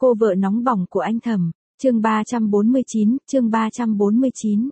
Cô vợ nóng bỏng của anh Thẩm, chương 349.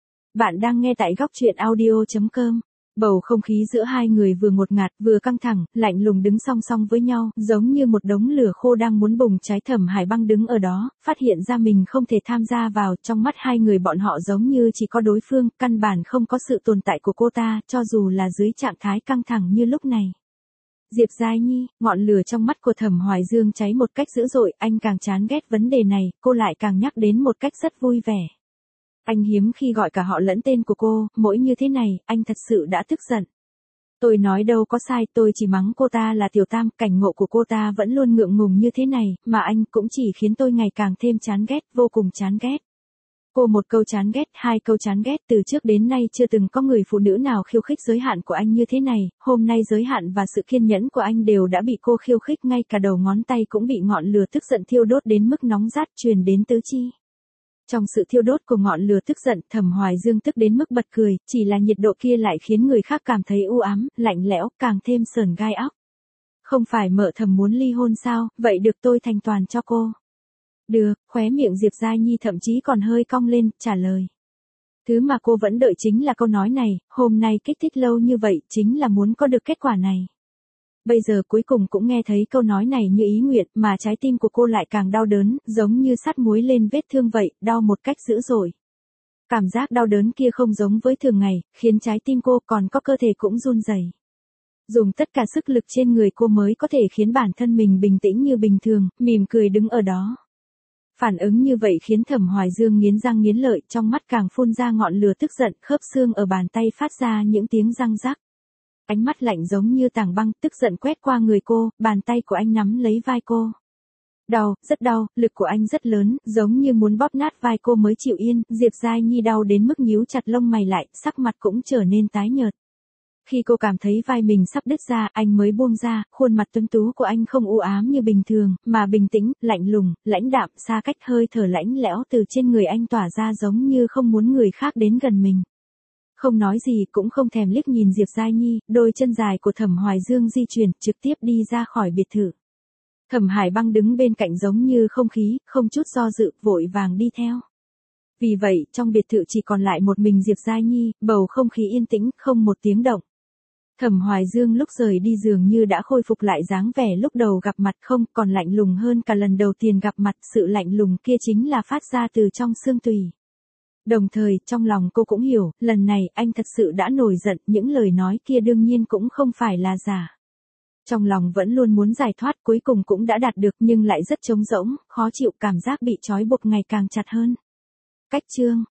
Bạn đang nghe tại góc truyện audio.com. Bầu không khí giữa hai người vừa ngột ngạt vừa căng thẳng, lạnh lùng đứng song song với nhau, giống như một đống lửa khô đang muốn bùng cháy. Thẩm Hải Băng đứng ở đó, phát hiện ra mình không thể tham gia vào, trong mắt hai người bọn họ giống như chỉ có đối phương, căn bản không có sự tồn tại của cô ta, cho dù là dưới trạng thái căng thẳng như lúc này. Diệp Giai Nhi, ngọn lửa trong mắt của Thẩm Hoài Dương cháy một cách dữ dội, anh càng chán ghét vấn đề này, cô lại càng nhắc đến một cách rất vui vẻ. Anh hiếm khi gọi cả họ lẫn tên của cô, mỗi như thế này, anh thật sự đã tức giận. Tôi nói đâu có sai, tôi chỉ mắng cô ta là tiểu tam, cảnh ngộ của cô ta vẫn luôn ngượng ngùng như thế này, mà anh cũng chỉ khiến tôi ngày càng thêm chán ghét, vô cùng chán ghét. Cô một câu chán ghét, hai câu chán ghét, từ trước đến nay chưa từng có người phụ nữ nào khiêu khích giới hạn của anh như thế này, hôm nay giới hạn và sự kiên nhẫn của anh đều đã bị cô khiêu khích, ngay cả đầu ngón tay cũng bị ngọn lửa tức giận thiêu đốt đến mức nóng rát truyền đến tứ chi. Trong sự thiêu đốt của ngọn lửa tức giận, Thẩm Hoài Dương tức đến mức bật cười, chỉ là nhiệt độ kia lại khiến người khác cảm thấy u ám, lạnh lẽo, càng thêm sởn gai óc. Không phải mợ Thẩm muốn ly hôn sao, vậy được tôi thành toàn cho cô. Được, khóe miệng Diệp Giai Nhi thậm chí còn hơi cong lên, trả lời. Thứ mà cô vẫn đợi chính là câu nói này, hôm nay kích thích lâu như vậy, chính là muốn có được kết quả này. Bây giờ cuối cùng cũng nghe thấy câu nói này như ý nguyện, mà trái tim của cô lại càng đau đớn, giống như sắt muối lên vết thương vậy, đau một cách dữ dội. Cảm giác đau đớn kia không giống với thường ngày, khiến trái tim cô còn có cơ thể cũng run rẩy. Dùng tất cả sức lực trên người cô mới có thể khiến bản thân mình bình tĩnh như bình thường, mỉm cười đứng ở đó. Phản ứng như vậy khiến Thẩm Hoài Dương nghiến răng nghiến lợi, trong mắt càng phun ra ngọn lửa tức giận, khớp xương ở bàn tay phát ra những tiếng răng rắc. Ánh mắt lạnh giống như tảng băng, tức giận quét qua người cô, bàn tay của anh nắm lấy vai cô. Đau, rất đau, lực của anh rất lớn, giống như muốn bóp nát vai cô mới chịu yên. Diệp Giai Nhi đau đến mức nhíu chặt lông mày lại, sắc mặt cũng trở nên tái nhợt. Khi cô cảm thấy vai mình sắp đứt ra, anh mới buông ra, khuôn mặt tuấn tú của anh không u ám như bình thường, mà bình tĩnh, lạnh lùng, lãnh đạm, xa cách, hơi thở lãnh lẽo từ trên người anh tỏa ra giống như không muốn người khác đến gần mình. Không nói gì cũng không thèm liếc nhìn Diệp Giai Nhi, đôi chân dài của Thẩm Hoài Dương di chuyển, trực tiếp đi ra khỏi biệt thự. Thẩm Hải Băng đứng bên cạnh giống như không khí, không chút do dự, vội vàng đi theo. Vì vậy, trong biệt thự chỉ còn lại một mình Diệp Giai Nhi, bầu không khí yên tĩnh, không một tiếng động. Thẩm Hoài Dương lúc rời đi dường như đã khôi phục lại dáng vẻ lúc đầu gặp mặt, không còn lạnh lùng hơn cả lần đầu tiên gặp mặt, sự lạnh lùng kia chính là phát ra từ trong xương tủy. Đồng thời, trong lòng cô cũng hiểu, lần này anh thật sự đã nổi giận, những lời nói kia đương nhiên cũng không phải là giả. Trong lòng vẫn luôn muốn giải thoát, cuối cùng cũng đã đạt được, nhưng lại rất trống rỗng, khó chịu, cảm giác bị trói buộc ngày càng chặt hơn. Cách chương